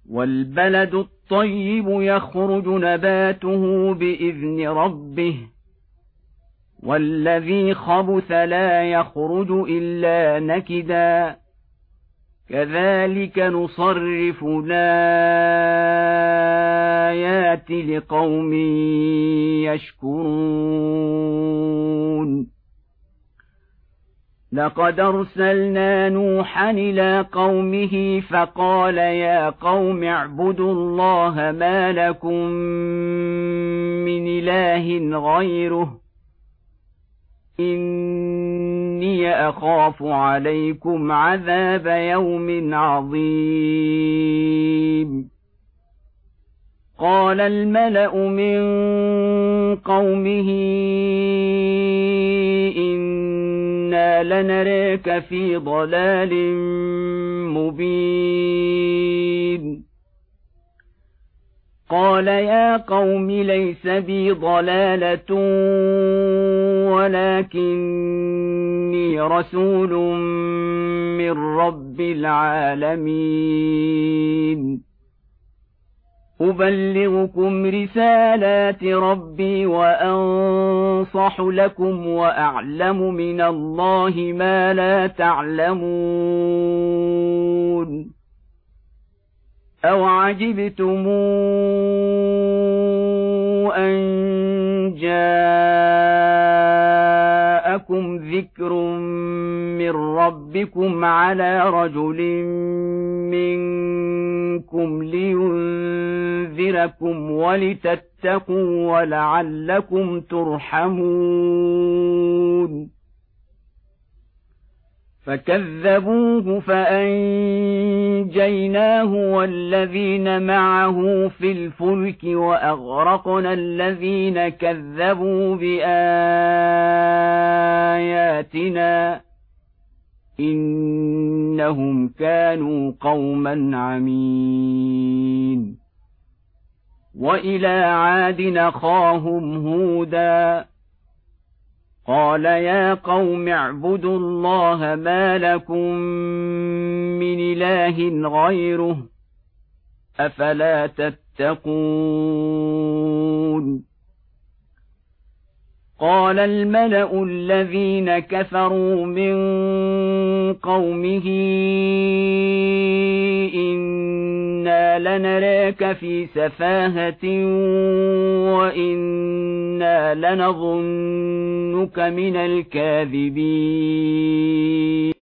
والبلد الطيب يخرج نباته بإذن ربه والذي خبث لا يخرج إلا نكدا كذلك نصرف الآيات لقوم يشكرون لقد أرسلنا نوحا إلى قومه فقال يا قوم اعبدوا الله ما لكم من إله غيره إني أخاف عليكم عذاب يوم عظيم قال الملأ من قومه إنا لنراك في ضلال مبين قال يا قوم ليس بي ضلالة ولكني رسول من رب العالمين أبلغكم رسالات ربي وأنصح لكم وأعلم من الله ما لا تعلمون أو عجبتم أن جاءكم ذكر من ربكم على رجل منكم لينذركم ولتتقوا ولعلكم ترحمون فكذبوه فأنجيناه والذين معه في الفلك وأغرقنا الذين كذبوا بآياتنا إنهم كانوا قوما عمين وإلى عاد أخاهم هودا قال يا قوم اعبدوا الله ما لكم من إله غيره أفلا تتقون قال الملأ الذين كفروا من قومه إنا لنراك في سفاهة وإنا لنظنك من الكاذبين